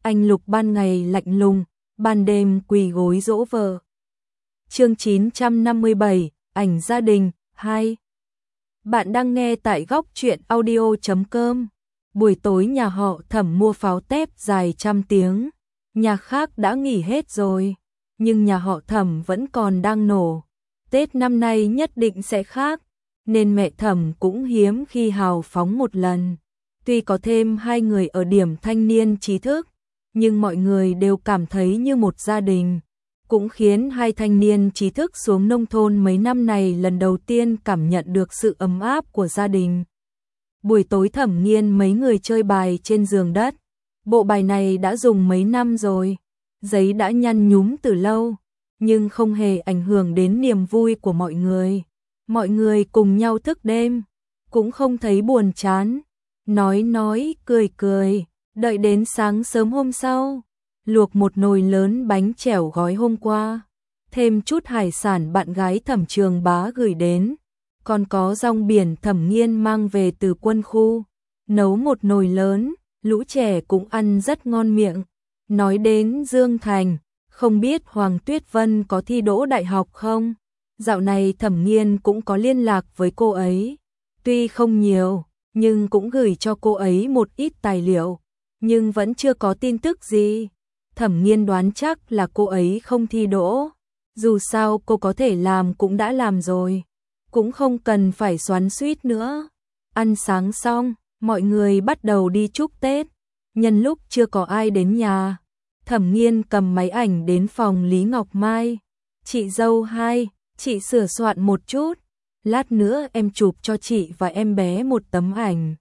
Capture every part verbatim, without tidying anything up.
anh Lục ban ngày lạnh lùng, ban đêm quỳ gối dỗ vợ. Chương chín trăm năm mươi bảy, ảnh gia đình, hai. Bạn đang nghe tại góc truyện audio chấm com. Buổi tối nhà họ Thẩm mua pháo tép dài trăm tiếng. Nhà khác đã nghỉ hết rồi, nhưng nhà họ Thẩm vẫn còn đang nổ. Tết năm nay nhất định sẽ khác, nên mẹ Thẩm cũng hiếm khi hào phóng một lần. Tuy có thêm hai người ở điểm thanh niên trí thức, nhưng mọi người đều cảm thấy như một gia đình. Cũng khiến hai thanh niên trí thức xuống nông thôn mấy năm này lần đầu tiên cảm nhận được sự ấm áp của gia đình. Buổi tối Thẩm Nghiên mấy người chơi bài trên giường đất. Bộ bài này đã dùng mấy năm rồi, giấy đã nhăn nhúm từ lâu, nhưng không hề ảnh hưởng đến niềm vui của mọi người. Mọi người cùng nhau thức đêm, cũng không thấy buồn chán, nói nói, cười cười, đợi đến sáng sớm hôm sau, luộc một nồi lớn bánh chèo gói hôm qua, thêm chút hải sản bạn gái Thẩm Trường Bá gửi đến, còn có rong biển Thẩm Nghiên mang về từ quân khu, nấu một nồi lớn, lũ trẻ cũng ăn rất ngon miệng. Nói đến Dương Thành, không biết Hoàng Tuyết Vân có thi đỗ đại học không? Dạo này Thẩm Nghiên cũng có liên lạc với cô ấy, tuy không nhiều, nhưng cũng gửi cho cô ấy một ít tài liệu, nhưng vẫn chưa có tin tức gì. Thẩm Nghiên đoán chắc là cô ấy không thi đỗ, dù sao cô có thể làm cũng đã làm rồi, cũng không cần phải xoắn xuýt nữa. Ăn sáng xong, mọi người bắt đầu đi chúc Tết. Nhân lúc chưa có ai đến nhà, Thẩm Nghiên cầm máy ảnh đến phòng Lý Ngọc Mai. Chị dâu hai, chị sửa soạn một chút, lát nữa em chụp cho chị và em bé một tấm ảnh.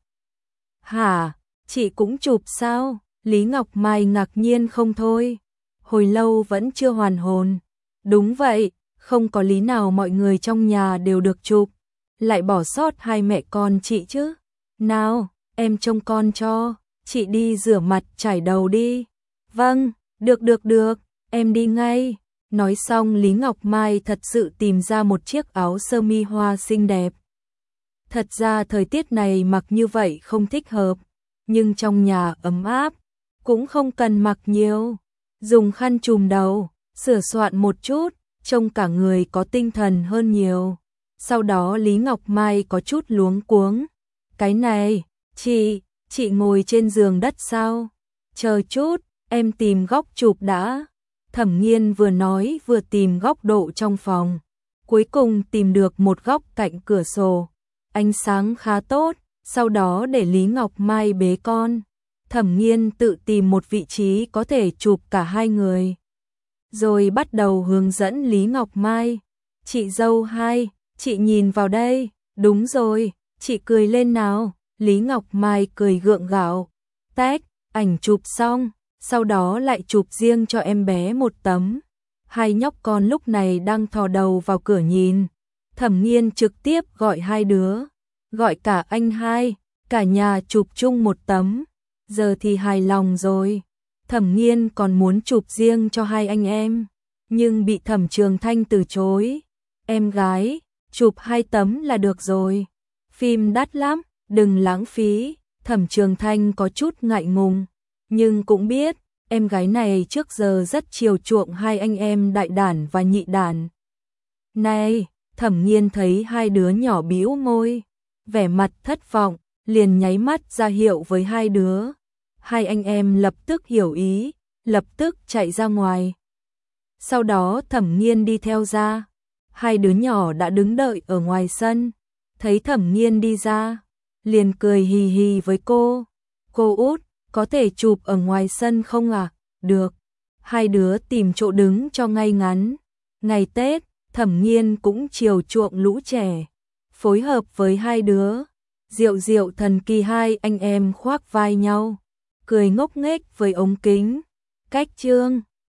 Hả, chị cũng chụp sao? Lý Ngọc Mai ngạc nhiên không thôi, hồi lâu vẫn chưa hoàn hồn. Đúng vậy, không có lý nào mọi người trong nhà đều được chụp, lại bỏ sót hai mẹ con chị chứ. Nào, em trông con cho, chị đi rửa mặt chải đầu đi. Vâng, được được được, em đi ngay. Nói xong Lý Ngọc Mai thật sự tìm ra một chiếc áo sơ mi hoa xinh đẹp. Thật ra thời tiết này mặc như vậy không thích hợp, nhưng trong nhà ấm áp, cũng không cần mặc nhiều. Dùng khăn trùm đầu, sửa soạn một chút, trông cả người có tinh thần hơn nhiều. Sau đó Lý Ngọc Mai có chút luống cuống. Cái này, chị, chị ngồi trên giường đất sao? Chờ chút, em tìm góc chụp đã. Thẩm Nghiên vừa nói vừa tìm góc độ trong phòng. Cuối cùng tìm được một góc cạnh cửa sổ. Ánh sáng khá tốt, sau đó để Lý Ngọc Mai bế con. Thẩm Nghiên tự tìm một vị trí có thể chụp cả hai người. Rồi bắt đầu hướng dẫn Lý Ngọc Mai. Chị dâu hai, chị nhìn vào đây. Đúng rồi, chị cười lên nào. Lý Ngọc Mai cười gượng gạo. Tách, ảnh chụp xong, sau đó lại chụp riêng cho em bé một tấm. Hai nhóc con lúc này đang thò đầu vào cửa nhìn. Thẩm Nghiên trực tiếp gọi hai đứa, gọi cả anh hai, cả nhà chụp chung một tấm. Giờ thì hài lòng rồi. Thẩm Nghiên còn muốn chụp riêng cho hai anh em, nhưng bị Thẩm Trường Thanh từ chối. Em gái, chụp hai tấm là được rồi. Phim đắt lắm, đừng lãng phí. Thẩm Trường Thanh có chút ngại ngùng, nhưng cũng biết em gái này trước giờ rất chiều chuộng hai anh em đại đản và nhị đản. Này, Thẩm Nghiên thấy hai đứa nhỏ bĩu môi, vẻ mặt thất vọng, liền nháy mắt ra hiệu với hai đứa. Hai anh em lập tức hiểu ý, lập tức chạy ra ngoài. Sau đó Thẩm Nghiên đi theo ra. Hai đứa nhỏ đã đứng đợi ở ngoài sân, thấy Thẩm Nghiên đi ra, liền cười hì hì với cô. Cô út, có thể chụp ở ngoài sân không à? Được. Hai đứa tìm chỗ đứng cho ngay ngắn. Ngày Tết, Thẩm Nghiên cũng chiều chuộng lũ trẻ, phối hợp với hai đứa. Diệu diệu thần kỳ hai anh em khoác vai nhau, cười ngốc nghếch với ống kính. Cách chương